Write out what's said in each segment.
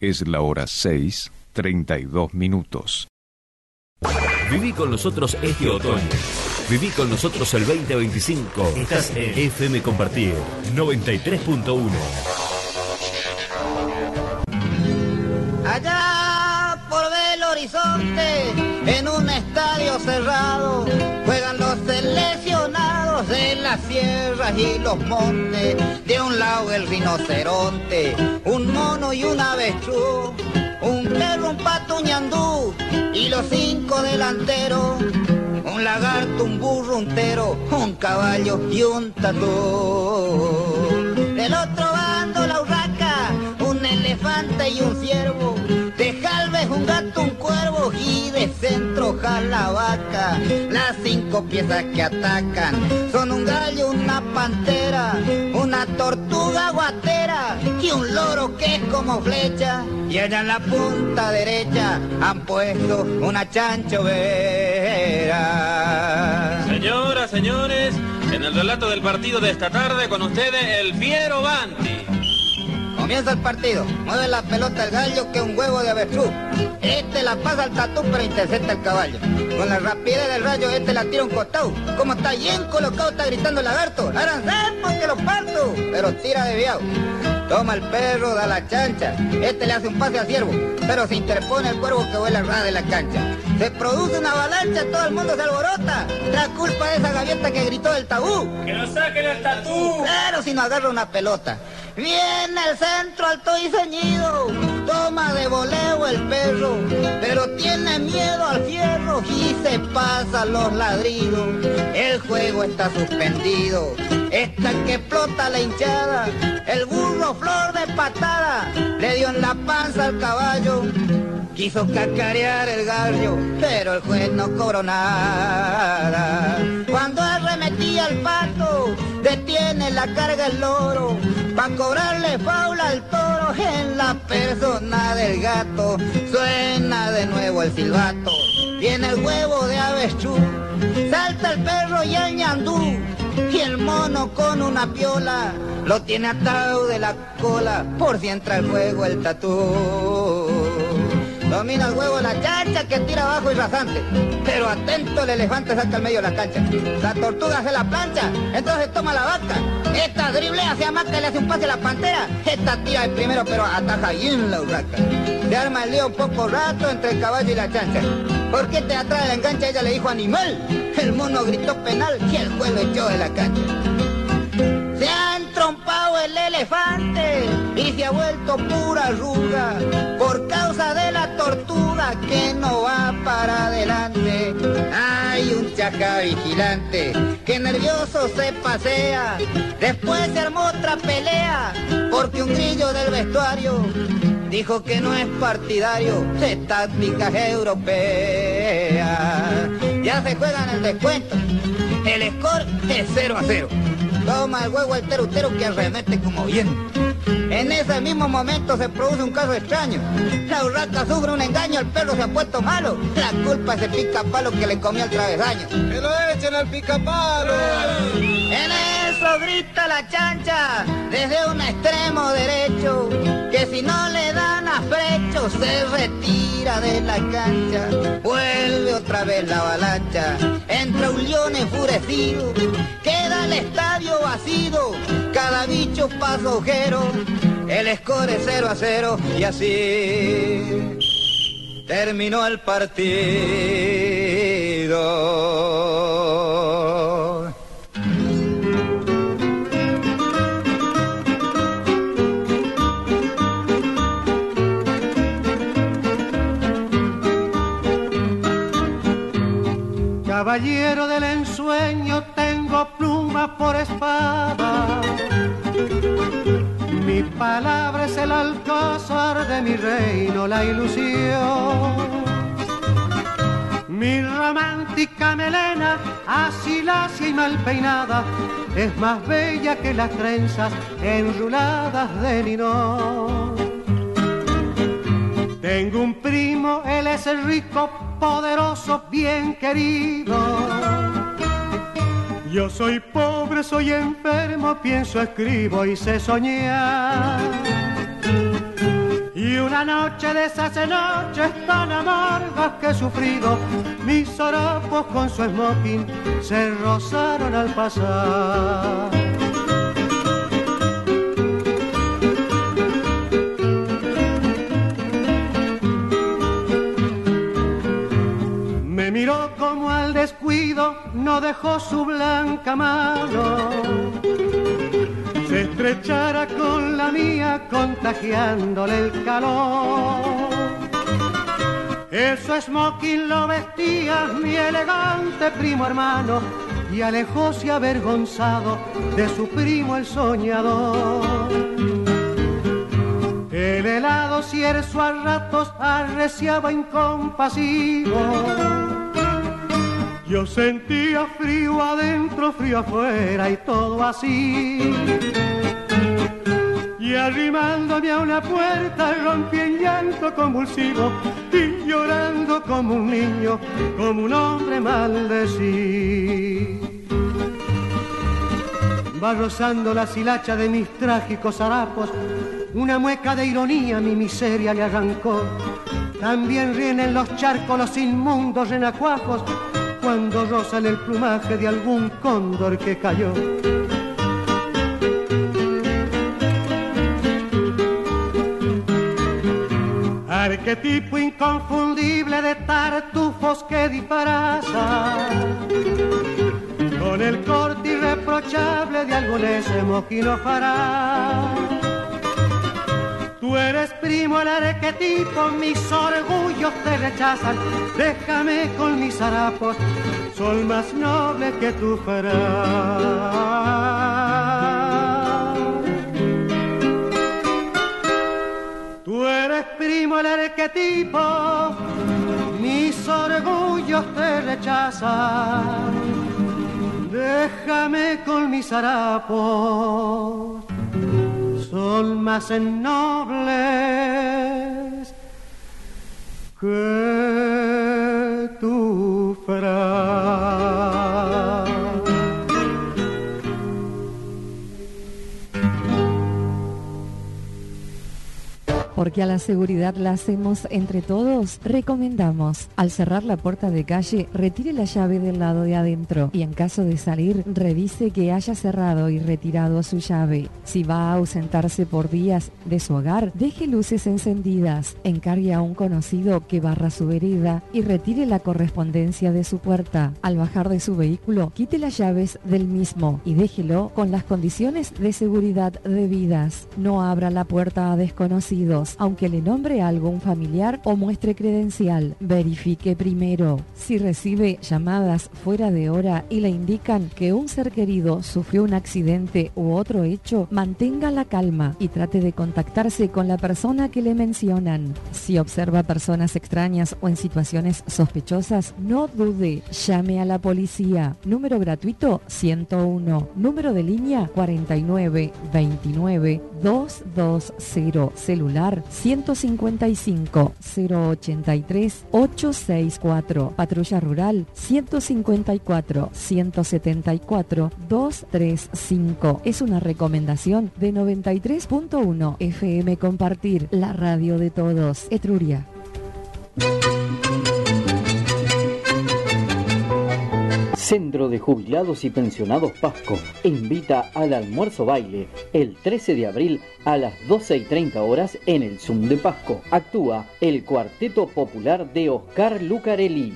Es la hora 6:32. Viví con nosotros este otoño. Viví con nosotros el 2025. Estás en FM Compartir 93.1. Allá por Belo Horizonte, en un estadio cerrado, juegan los seleccionados de las sierras y los montes. De un lado el rinoceronte, un mono y un avestruz, un perro, un pato, un ñandú y los 5 delanteros. Un lagarto, un burro, un tero, un caballo y un tatú. Del otro bando la urraca, un elefante y un ciervo. De jalves un gato, un cuervo y de centro jala vaca. Las 5 piezas que atacan son un gallo, una pantera, una tortuga guatera y un loro que es como flecha. Y allá en la punta derecha han puesto una chanchovera. Señoras, señores, en el relato del partido de esta tarde con ustedes el Piero Banti. Comienza el partido, mueve la pelota el gallo que es un huevo de avestruz. Este la pasa al tatú pero intercepta el caballo. Con la rapidez del rayo este la tira un costado. Como está bien colocado está gritando el lagarto. ¡Áranse porque lo parto! Pero tira desviado. Toma el perro, da la chancha. Este le hace un pase al ciervo, pero se interpone el cuervo que vuela al ras de la cancha. Se produce una avalancha, todo el mundo se alborota. La culpa de esa gaviota que gritó del tabú. ¡Que lo saquen el tatú! Claro, si no agarra una pelota. Viene el centro alto y ceñido, toma de voleo el perro, pero tiene miedo al fierro y se pasa los ladridos. El juego está suspendido, esta que explota la hinchada, el burro flor de patada, le dio en la panza al caballo. Quiso cacarear el gallo, pero el juez no cobró nada. Cuando arremetía al pato, detiene la carga el loro, pa' cobrarle faula al toro en la persona del gato. Suena de nuevo el silbato, viene el huevo de avestruz, salta el perro y el ñandú, y el mono con una piola lo tiene atado de la cola por si entra el juego el tatú. Domina el huevo la chancha que tira abajo y rasante, pero atento el elefante saca al medio de la cancha. La tortuga hace la plancha, entonces toma la vaca. Esta driblea hacia Maca y le hace un pase a la pantera. Esta tira el primero pero ataja bien la urraca. Se arma el lío un poco rato entre el caballo y la chancha. ¿Por qué te atrae la engancha? Ella le dijo animal. El mono gritó penal y el juez lo echó de la cancha. Se ha entrompado el elefante y se ha vuelto pura arruga por causa de la tortuga que no va para adelante. Hay un chaca vigilante que nervioso se pasea. Después se armó otra pelea porque un grillo del vestuario dijo que no es partidario de tácticas europeas. Ya se juegan el descuento, el score es 0-0. Toma el huevo el terutero que arremete como viento. En ese mismo momento se produce un caso extraño. La urraca sufre un engaño, el perro se ha puesto malo. La culpa es el picapalo que le comió el travesaño. ¡Que lo echen al picapalo! En eso grita la chancha desde un extremo derecho, que si no le dan a frecho se retira de la cancha. Vuelve otra vez la avalancha, entra un león enfurecido, queda el estadio vacío, cada bicho pasajero. El score es 0-0 y así terminó el partido. Caballero del ensueño, tengo pluma por espada. Mi palabra es el alcázar de mi reino, la ilusión. Mi romántica melena, así lacia y mal peinada, es más bella que las trenzas enruladas de linón. Tengo un primo, él es el rico, poderoso, bien querido. Yo soy pobre, soy enfermo, pienso, escribo y sé soñar. Y una la noche de esas noches tan amargas que he sufrido, mis harapos con su smoking se rozaron al pasar. Me miró como al descuido, no dejó su blanca mano, se estrechara con la mía contagiándole el calor. Eso smoking lo vestía mi elegante primo hermano y alejóse avergonzado de su primo el soñador. El helado cierzo a ratos arreciaba incompasivo. Yo sentía frío adentro, frío afuera y todo así. Y arrimándome a una puerta rompí en llanto convulsivo y llorando como un niño, como un hombre maldecí. Va rozando la hilacha de mis trágicos harapos, una mueca de ironía mi miseria le arrancó. También ríen en los charcos los inmundos renacuajos cuando rozan el plumaje de algún cóndor que cayó. Arquetipo inconfundible de tartufos que disparazan, con el corte irreprochable de algún smoking ojará. Tú eres primo el arquetipo, mis orgullos te rechazan. Déjame con mis harapos, son más nobles que tu farás. Tú eres primo el arquetipo, mis orgullos te rechazan. Déjame con mis harapos, son más nobles que tu frase. Porque a la seguridad la hacemos entre todos, recomendamos, al cerrar la puerta de calle, retire la llave del lado de adentro y en caso de salir, revise que haya cerrado y retirado su llave. Si va a ausentarse por días de su hogar, deje luces encendidas, encargue a un conocido que barra su vereda y retire la correspondencia de su puerta. Al bajar de su vehículo, quite las llaves del mismo y déjelo con las condiciones de seguridad debidas. No abra la puerta a desconocidos, aunque le nombre algo un familiar o muestre credencial. Verifique primero. Si recibe llamadas fuera de hora y le indican que un ser querido sufrió un accidente u otro hecho, mantenga la calma y trate de contactarse con la persona que le mencionan. Si observa personas extrañas o en situaciones sospechosas, no dude, llame a la policía. Número gratuito 101, número de línea 49 29 220, celular 155 083 864, patrulla rural 154 174 235. Es una recomendación de 93.1 FM Compartir, la radio de todos. Etruria. Centro de Jubilados y Pensionados Pasco invita al almuerzo baile el 13 de abril a las 12:30 horas en el Zoom de Pasco. Actúa el Cuarteto Popular de Oscar Lucarelli.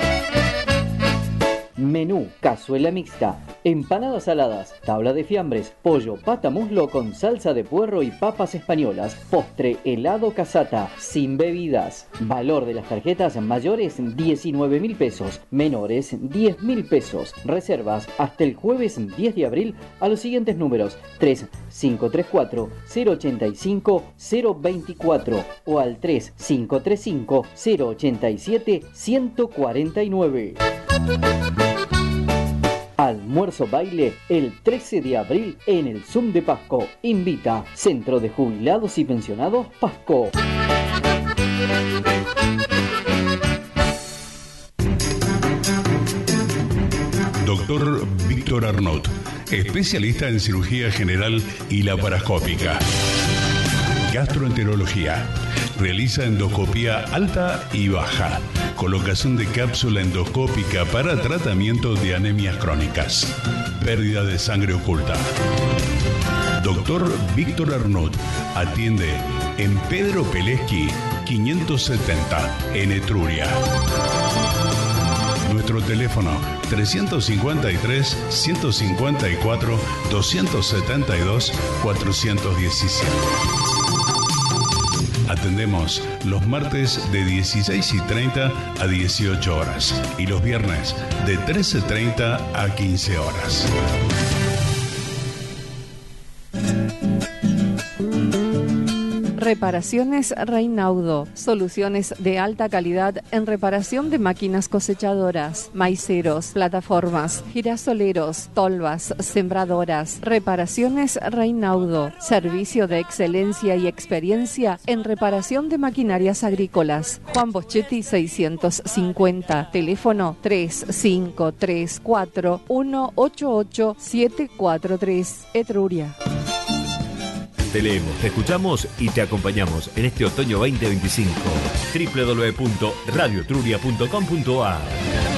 Menú: cazuela mixta, empanadas saladas, tabla de fiambres, pollo pata muslo con salsa de puerro y papas españolas, postre helado casata, sin bebidas. Valor de las tarjetas: mayores 19.000 pesos, menores 10.000 pesos. Reservas hasta el jueves 10 de abril a los siguientes números: 3534 085 024 o al 3535 087 149. Almuerzo baile el 13 de abril en el Zoom de Pasco. Invita Centro de Jubilados y Pensionados Pasco. Doctor Víctor Arnott, especialista en cirugía general y laparoscópica. Gastroenterología. Realiza endoscopía alta y baja. Colocación de cápsula endoscópica para tratamiento de anemias crónicas. Pérdida de sangre oculta. Doctor Víctor Arnut atiende en Pedro Peleschi 570 en Etruria. Nuestro teléfono 353-154-272-417. Atendemos los martes de 16:30 a 18 horas y los viernes de 13:30 a 15 horas. Reparaciones Reinaudo. Soluciones de alta calidad en reparación de máquinas cosechadoras, maiceros, plataformas, girasoleros, tolvas, sembradoras. Reparaciones Reinaudo. Servicio de excelencia y experiencia en reparación de maquinarias agrícolas. Juan Boschetti 650. Teléfono 3534-188-743. Etruria. Te leemos, te escuchamos y te acompañamos en este otoño 2025. www.radioetruria.com.ar